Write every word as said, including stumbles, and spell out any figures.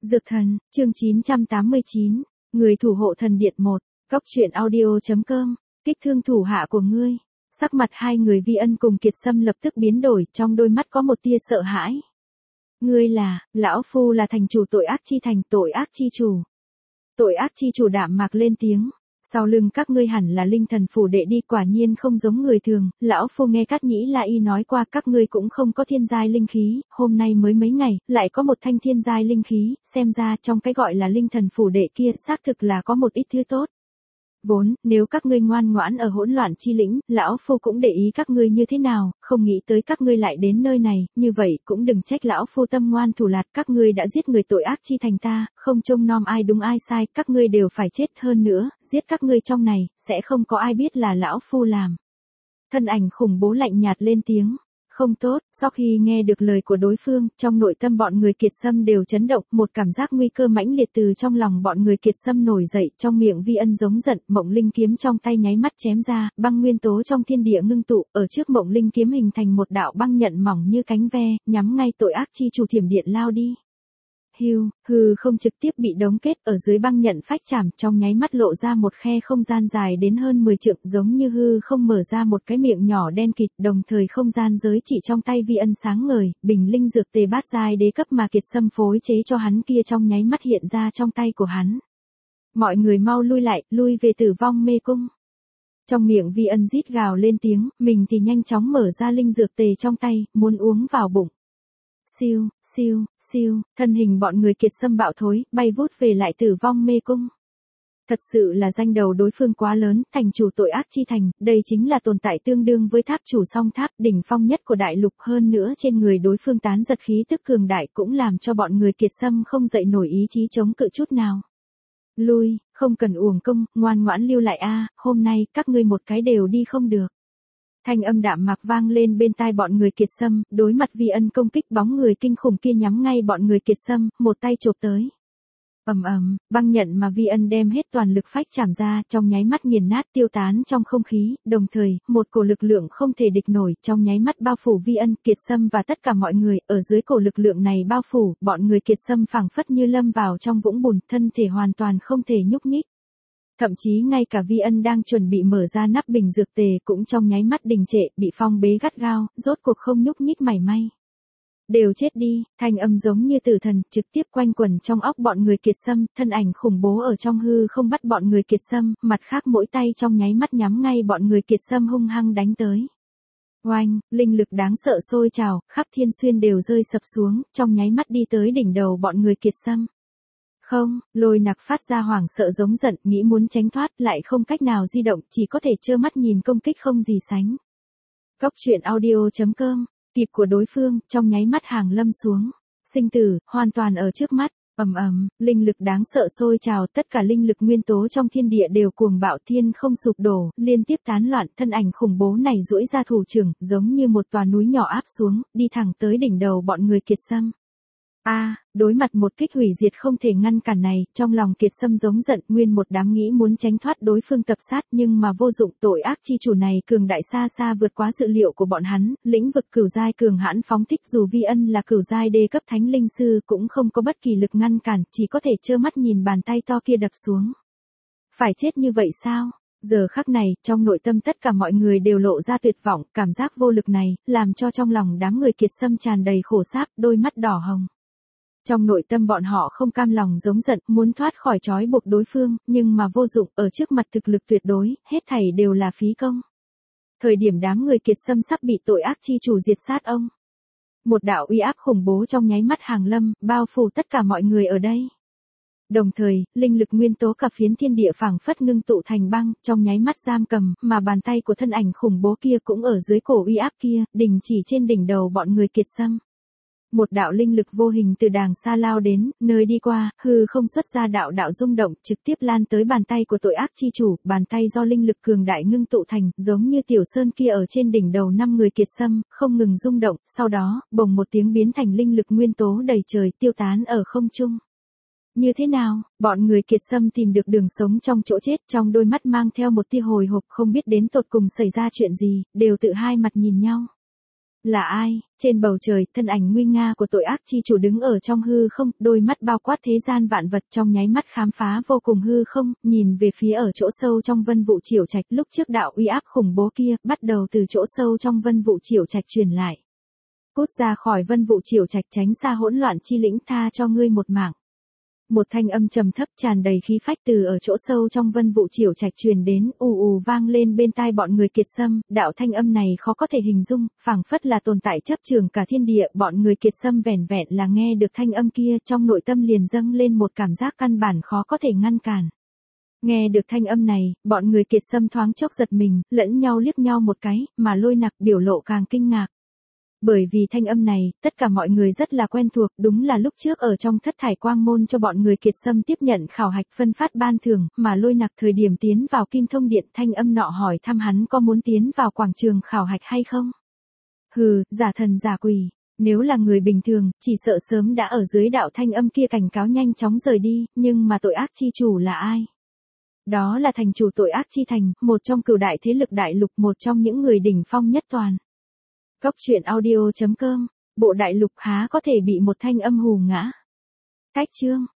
Dược thần, chương chín trăm tám mươi chín, người thủ hộ thần điện một, cóc truyện audio.com, kích thương thủ hạ của ngươi. Sắc mặt hai người Vi Ân cùng Kiệt Sâm lập tức biến đổi, trong đôi mắt có một tia sợ hãi. Ngươi là, lão phu là thành chủ tội ác chi thành, tội ác chi chủ. Tội ác chi chủ đạm mạc lên tiếng. Sau lưng các ngươi hẳn là linh thần phủ đệ đi, quả nhiên không giống người thường, lão phu nghe Cát Nhĩ La Y nói qua các ngươi cũng không có thiên giai linh khí, hôm nay mới mấy ngày, lại có một thanh thiên giai linh khí, xem ra trong cái gọi là linh thần phủ đệ kia xác thực là có một ít thứ tốt. Vốn, nếu các ngươi ngoan ngoãn ở hỗn loạn chi lĩnh, lão phu cũng để ý các ngươi như thế nào, không nghĩ tới các ngươi lại đến nơi này, như vậy cũng đừng trách lão phu tâm ngoan thủ lạt, các ngươi đã giết người tội ác chi thành ta, không trông nom ai đúng ai sai, các ngươi đều phải chết, hơn nữa, giết các ngươi trong này, sẽ không có ai biết là lão phu làm. Thân ảnh khủng bố lạnh nhạt lên tiếng. Không tốt, sau khi nghe được lời của đối phương, trong nội tâm bọn người Kiệt Sâm đều chấn động, một cảm giác nguy cơ mãnh liệt từ trong lòng bọn người Kiệt Sâm nổi dậy, trong miệng Vi Ân giống giận, Mộng Linh kiếm trong tay nháy mắt chém ra, băng nguyên tố trong thiên địa ngưng tụ, ở trước Mộng Linh kiếm hình thành một đạo băng nhận mỏng như cánh ve, nhắm ngay tội ác chi chủ thiểm điện lao đi. Hưu, hư không trực tiếp bị đóng kết ở dưới băng nhận phách chạm, trong nháy mắt lộ ra một khe không gian dài đến hơn mười trượng, giống như hư không mở ra một cái miệng nhỏ đen kịt, đồng thời không gian giới chỉ trong tay Vi Ân sáng ngời, bình linh dược tề bát giai đế cấp mà Kiệt Sâm phối chế cho hắn kia trong nháy mắt hiện ra trong tay của hắn. Mọi người mau lui lại, lui về Tử Vong Mê Cung. Trong miệng Vi Ân rít gào lên tiếng, mình thì nhanh chóng mở ra linh dược tề trong tay, muốn uống vào bụng. Siêu, siêu, siêu, thân hình bọn người Kiệt Sâm bạo thối, bay vút về lại Tử Vong Mê Cung. Thật sự là danh đầu đối phương quá lớn, thành chủ tội ác chi thành, đây chính là tồn tại tương đương với tháp chủ song tháp, đỉnh phong nhất của đại lục, hơn nữa trên người đối phương tán giật khí tức cường đại cũng làm cho bọn người Kiệt Sâm không dậy nổi ý chí chống cự chút nào. Lui, không cần uổng công, ngoan ngoãn lưu lại a, hôm nay các ngươi một cái đều đi không được. Thanh âm đạm mạc vang lên bên tai bọn người Kiệt Sâm, đối mặt Vi Ân công kích bóng người kinh khủng kia nhắm ngay bọn người Kiệt Sâm, một tay chộp tới. Ầm ầm, băng nhận mà Vi Ân đem hết toàn lực phách chạm ra, trong nháy mắt nghiền nát tiêu tán trong không khí, đồng thời, một cổ lực lượng không thể địch nổi, trong nháy mắt bao phủ Vi Ân, Kiệt Sâm và tất cả mọi người, ở dưới cổ lực lượng này bao phủ, bọn người Kiệt Sâm phảng phất như lâm vào trong vũng bùn, thân thể hoàn toàn không thể nhúc nhích. Thậm chí ngay cả Vi Ân đang chuẩn bị mở ra nắp bình dược tề cũng trong nháy mắt đình trệ, bị phong bế gắt gao, rốt cuộc không nhúc nhích mảy may. Đều chết đi, thanh âm giống như tử thần, trực tiếp quanh quẩn trong óc bọn người Kiệt Sâm, thân ảnh khủng bố ở trong hư không bắt bọn người Kiệt Sâm, mặt khác mỗi tay trong nháy mắt nhắm ngay bọn người Kiệt Sâm hung hăng đánh tới. Oanh, linh lực đáng sợ sôi trào, khắp thiên xuyên đều rơi sập xuống, trong nháy mắt đi tới đỉnh đầu bọn người Kiệt Sâm. Không, Lôi Nặc phát ra hoảng sợ giống giận, nghĩ muốn tránh thoát, lại không cách nào di động, chỉ có thể trơ mắt nhìn công kích không gì sánh. Cóc truyện audio.com, kịp của đối phương, trong nháy mắt hàng lâm xuống. Sinh tử, hoàn toàn ở trước mắt, ầm ầm, linh lực đáng sợ sôi trào, tất cả linh lực nguyên tố trong thiên địa đều cuồng bạo, thiên không sụp đổ, liên tiếp tán loạn, thân ảnh khủng bố này duỗi ra thủ trưởng, giống như một tòa núi nhỏ áp xuống, đi thẳng tới đỉnh đầu bọn người Kiệt Sâm. A, à, đối mặt một kích hủy diệt không thể ngăn cản này, trong lòng Kiệt Sâm giống giận, nguyên một đám nghĩ muốn tránh thoát đối phương tập sát, nhưng mà vô dụng, tội ác chi chủ này cường đại xa xa vượt quá dự liệu của bọn hắn, lĩnh vực cửu giai cường hãn phóng thích, dù Vi Ân là cửu giai đê cấp thánh linh sư cũng không có bất kỳ lực ngăn cản, chỉ có thể trơ mắt nhìn bàn tay to kia đập xuống. Phải chết như vậy sao? Giờ khắc này, trong nội tâm tất cả mọi người đều lộ ra tuyệt vọng, cảm giác vô lực này, làm cho trong lòng đám người Kiệt Sâm tràn đầy khổ sáp, đôi mắt đỏ hồng. Trong nội tâm bọn họ không cam lòng giống giận, muốn thoát khỏi trói buộc đối phương, nhưng mà vô dụng, ở trước mặt thực lực tuyệt đối, hết thảy đều là phí công. Thời điểm đám người Kiệt Sâm sắp bị tội ác chi chủ diệt sát ông. Một đạo uy áp khủng bố trong nháy mắt hàng lâm, bao phủ tất cả mọi người ở đây. Đồng thời, linh lực nguyên tố cả phiến thiên địa phảng phất ngưng tụ thành băng, trong nháy mắt giam cầm, mà bàn tay của thân ảnh khủng bố kia cũng ở dưới cổ uy áp kia, đình chỉ trên đỉnh đầu bọn người Kiệt Sâm. Một đạo linh lực vô hình từ đàng xa lao đến, nơi đi qua, hư không xuất ra đạo đạo rung động, trực tiếp lan tới bàn tay của tội ác chi chủ, bàn tay do linh lực cường đại ngưng tụ thành, giống như tiểu sơn kia ở trên đỉnh đầu năm người Kiệt Sâm, không ngừng rung động, sau đó, bồng một tiếng biến thành linh lực nguyên tố đầy trời, tiêu tán ở không trung. Như thế nào, bọn người Kiệt Sâm tìm được đường sống trong chỗ chết, trong đôi mắt mang theo một tia hồi hộp, không biết đến tột cùng xảy ra chuyện gì, đều tự hai mặt nhìn nhau. Là ai? Trên bầu trời, thân ảnh nguy nga của tội ác chi chủ đứng ở trong hư không, đôi mắt bao quát thế gian vạn vật trong nháy mắt khám phá vô cùng hư không, nhìn về phía ở chỗ sâu trong vân vụ chiểu trạch lúc trước đạo uy áp khủng bố kia, bắt đầu từ chỗ sâu trong vân vụ chiểu trạch truyền lại. Cút ra khỏi vân vụ chiểu trạch, tránh xa hỗn loạn chi lĩnh, tha cho ngươi một mạng. Một thanh âm trầm thấp tràn đầy khí phách từ ở chỗ sâu trong vân vụ chiểu trạch truyền đến, ù ù vang lên bên tai bọn người Kiệt Sâm, đạo thanh âm này khó có thể hình dung, phảng phất là tồn tại chấp trường cả thiên địa, bọn người Kiệt Sâm vẻn vẹn là nghe được thanh âm kia, trong nội tâm liền dâng lên một cảm giác căn bản khó có thể ngăn cản. Nghe được thanh âm này, bọn người Kiệt Sâm thoáng chốc giật mình, lẫn nhau liếc nhau một cái, mà Lôi Nặc biểu lộ càng kinh ngạc. Bởi vì thanh âm này, tất cả mọi người rất là quen thuộc, đúng là lúc trước ở trong thất thải quang môn cho bọn người Kiệt Sâm tiếp nhận khảo hạch phân phát ban thưởng, mà Lôi Nặc thời điểm tiến vào Kim Thông Điện, thanh âm nọ hỏi thăm hắn có muốn tiến vào quảng trường khảo hạch hay không. Hừ, giả thần giả quỷ, nếu là người bình thường, chỉ sợ sớm đã ở dưới đạo thanh âm kia cảnh cáo nhanh chóng rời đi, nhưng mà tội ác chi chủ là ai? Đó là thành chủ tội ác chi thành, một trong cửu đại thế lực đại lục, một trong những người đỉnh phong nhất toàn. Cốc truyện audio chấm com, bộ đại lục há có thể bị một thanh âm hù ngã. Cách chương